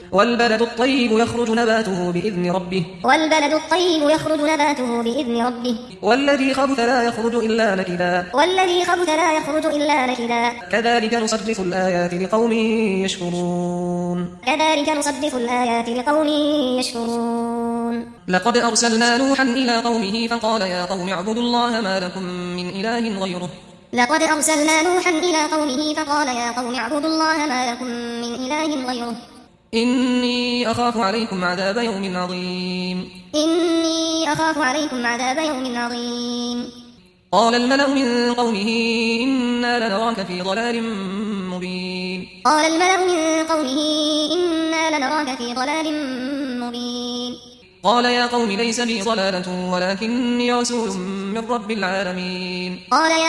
والبلد الطيب يخرج نباته بإذن ربه والذي خبث لا يخرج إلا نكدا كذلك نصرف الآيات لقوم يشكرون لقد أرسلنا نوحا إلى قومه فقال يا قوم اعبدوا الله ما لكم من إله غيره إني أخاف عليكم عذاب يوم عظيم قال الملأ من قومه إنا لنراك في ضلال مبين قال يا قوم ليس بي ضلالة ولكني رسول من رب العالمين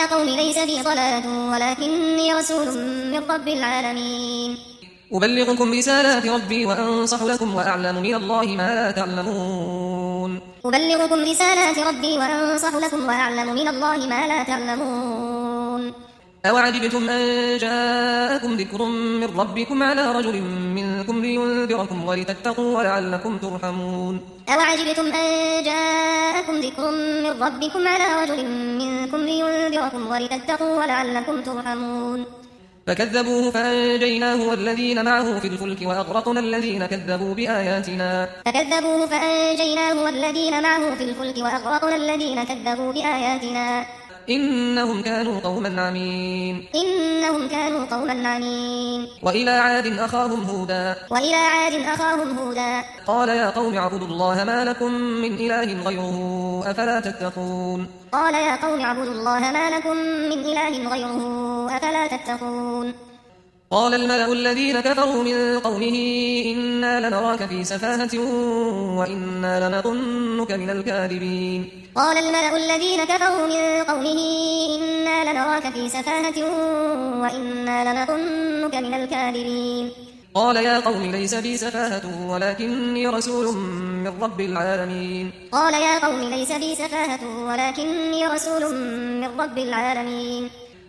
أبلغكم رسالات ربي وأنصح لكم وأعلم من الله ما لا تعلمون أوعجبتم أن جاءكم ذكر من ربكم على رجل منكم لينذركم ولتتقوا ولعلكم ترحمون فكذبوه فأنجيناه والذين معه في الفلك وأغرقنا الذين كذبوا بآياتنا إنهم كانوا قوما عمين وإلى عاد أخاهم هودا قال يا قوم اعبدوا الله ما لكم من إله غيره أفلا تتقون قال الملأ الذين كفروا من قومه إنا لنراك في سفاهة وإنا لنظنك من الكاذبين قال يا قوم ليس بي سفاهة ولكني رسول من رب العالمين